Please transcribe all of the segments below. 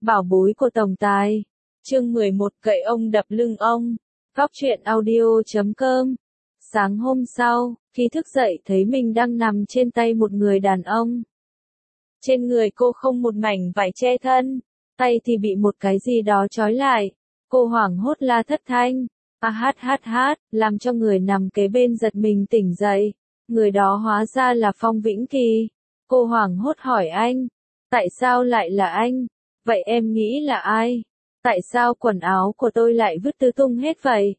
Bảo bối của tổng tài. Chương 11 cậy ông đập lưng ông. Góc truyện audio.com. Sáng hôm sau, khi thức dậy thấy mình đang nằm trên tay một người đàn ông. Trên người cô không một mảnh vải che thân, tay thì bị một cái gì đó trói lại. Cô hoảng hốt la thất thanh, hát, làm cho người nằm kế bên giật mình tỉnh dậy. Người đó hóa ra là Phong Vĩnh Kỳ. Cô hoảng hốt hỏi anh, tại sao lại là anh? Vậy em nghĩ là ai? Tại sao quần áo của tôi lại vứt tứ tung hết vậy?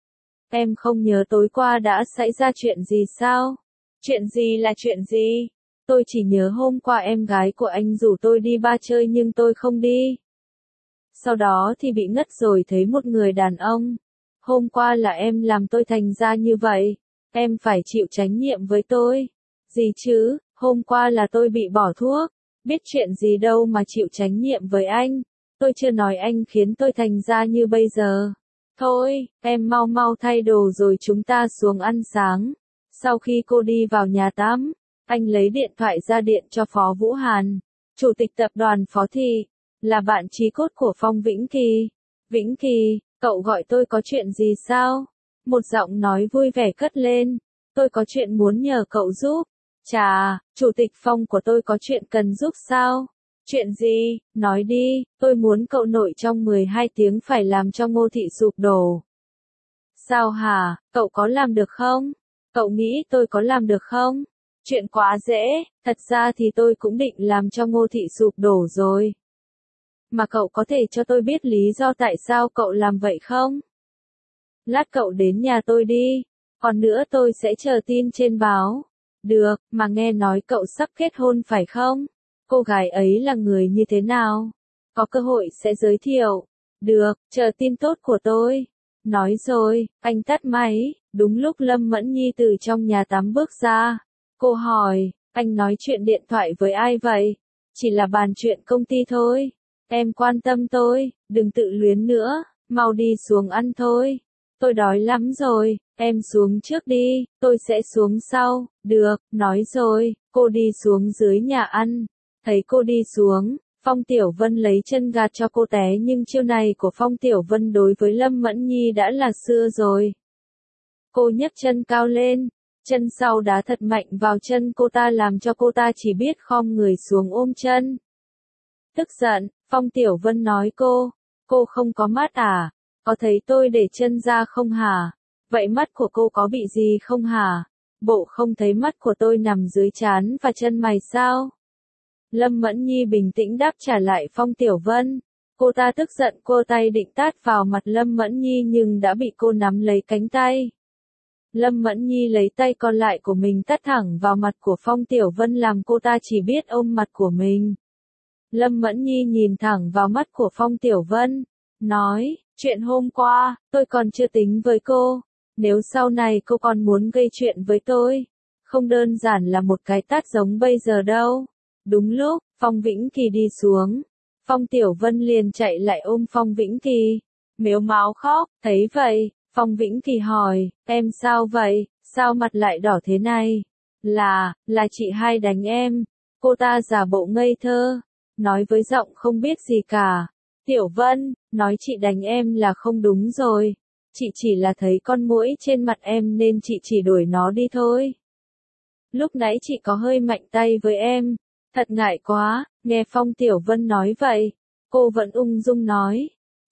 Em không nhớ tối qua đã xảy ra chuyện gì sao? Chuyện gì là chuyện gì? Tôi chỉ nhớ hôm qua em gái của anh rủ tôi đi bar chơi nhưng tôi không đi. Sau đó thì bị ngất rồi thấy một người đàn ông. Hôm qua là em làm tôi thành ra như vậy. Em phải chịu trách nhiệm với tôi. Gì chứ, hôm qua là tôi bị bỏ thuốc. Biết chuyện gì đâu mà chịu trách nhiệm với anh. Tôi chưa nói anh khiến tôi thành ra như bây giờ. Thôi, em mau mau thay đồ rồi chúng ta xuống ăn sáng. Sau khi cô đi vào nhà tắm, anh lấy điện thoại ra điện cho Phó Vũ Hàn, chủ tịch tập đoàn Phó Thị, là bạn chí cốt của Phong Vĩnh Kỳ. Vĩnh Kỳ, cậu gọi tôi có chuyện gì sao? Một giọng nói vui vẻ cất lên. Tôi có chuyện muốn nhờ cậu giúp. Chà, chủ tịch Phong của tôi có chuyện cần giúp sao? Chuyện gì? Nói đi, tôi muốn cậu nội trong 12 tiếng phải làm cho Ngô Thị sụp đổ. Sao hả, cậu có làm được không? Cậu nghĩ tôi có làm được không? Chuyện quá dễ, thật ra thì tôi cũng định làm cho Ngô Thị sụp đổ rồi. Mà cậu có thể cho tôi biết lý do tại sao cậu làm vậy không? Lát cậu đến nhà tôi đi, còn nữa tôi sẽ chờ tin trên báo. Được, mà nghe nói cậu sắp kết hôn phải không? Cô gái ấy là người như thế nào? Có cơ hội sẽ giới thiệu. Được, chờ tin tốt của tôi. Nói rồi, anh tắt máy. Đúng lúc Lâm Mẫn Nhi từ trong nhà tắm bước ra. Cô hỏi, anh nói chuyện điện thoại với ai vậy? Chỉ là bàn chuyện công ty thôi. Em quan tâm tôi, đừng tự luyến nữa, mau đi xuống ăn thôi. Tôi đói lắm rồi, em xuống trước đi, tôi sẽ xuống sau. Được, nói rồi, cô đi xuống dưới nhà ăn. Thấy cô đi xuống, Phong Tiểu Vân lấy chân gạt cho cô té nhưng chiêu này của Phong Tiểu Vân đối với Lâm Mẫn Nhi đã là xưa rồi. Cô nhấc chân cao lên, chân sau đá thật mạnh vào chân cô ta làm cho cô ta chỉ biết khom người xuống ôm chân. Tức giận, Phong Tiểu Vân nói cô không có mắt à? Có thấy tôi để chân ra không hả? Vậy mắt của cô có bị gì không hả? Bộ không thấy mắt của tôi nằm dưới trán và chân mày sao? Lâm Mẫn Nhi bình tĩnh đáp trả lại Phong Tiểu Vân. Cô ta tức giận cô tay định tát vào mặt Lâm Mẫn Nhi nhưng đã bị cô nắm lấy cánh tay. Lâm Mẫn Nhi lấy tay còn lại của mình tát thẳng vào mặt của Phong Tiểu Vân làm cô ta chỉ biết ôm mặt của mình. Lâm Mẫn Nhi nhìn thẳng vào mắt của Phong Tiểu Vân, nói, chuyện hôm qua, tôi còn chưa tính với cô. Nếu sau này cô còn muốn gây chuyện với tôi, không đơn giản là một cái tát giống bây giờ đâu. Đúng lúc, Phong Vĩnh Kỳ đi xuống. Phong Tiểu Vân liền chạy lại ôm Phong Vĩnh Kỳ. Mếu máo khóc, thấy vậy, Phong Vĩnh Kỳ hỏi, em sao vậy, sao mặt lại đỏ thế này? Là chị hai đánh em. Cô ta giả bộ ngây thơ, nói với giọng không biết gì cả. Tiểu Vân, nói chị đánh em là không đúng rồi. Chị chỉ là thấy con muỗi trên mặt em nên chị chỉ đuổi nó đi thôi. Lúc nãy chị có hơi mạnh tay với em. Thật ngại quá, nghe Phong Tiểu Vân nói vậy. Cô vẫn ung dung nói.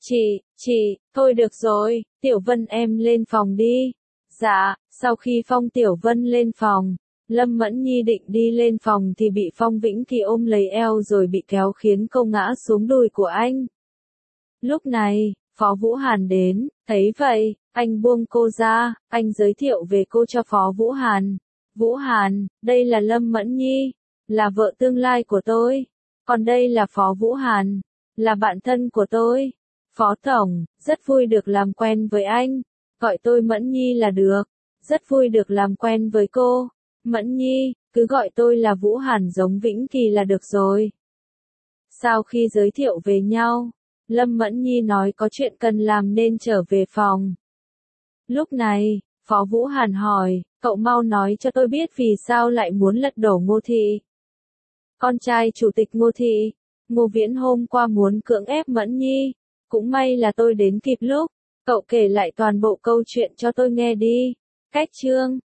Chị, thôi được rồi, Tiểu Vân em lên phòng đi. Dạ, sau khi Phong Tiểu Vân lên phòng, Lâm Mẫn Nhi định đi lên phòng thì bị Phong Vĩnh Kỳ ôm lấy eo rồi bị kéo khiến cô ngã xuống đùi của anh. Lúc này, Phó Vũ Hàn đến, thấy vậy, anh buông cô ra, anh giới thiệu về cô cho Phó Vũ Hàn. Vũ Hàn, đây là Lâm Mẫn Nhi, là vợ tương lai của tôi. Còn đây là Phó Vũ Hàn, là bạn thân của tôi. Phó Tổng, rất vui được làm quen với anh. Gọi tôi Mẫn Nhi là được. Rất vui được làm quen với cô. Mẫn Nhi, cứ gọi tôi là Vũ Hàn giống Vĩnh Kỳ là được rồi. Sau khi giới thiệu về nhau, Lâm Mẫn Nhi nói có chuyện cần làm nên trở về phòng. Lúc này, Phó Vũ Hàn hỏi, cậu mau nói cho tôi biết vì sao lại muốn lật đổ Ngô Thị. Con trai chủ tịch Ngô Thị, Ngô Viễn hôm qua muốn cưỡng ép Mẫn Nhi, cũng may là tôi đến kịp lúc. Cậu kể lại toàn bộ câu chuyện cho tôi nghe đi. Cách chương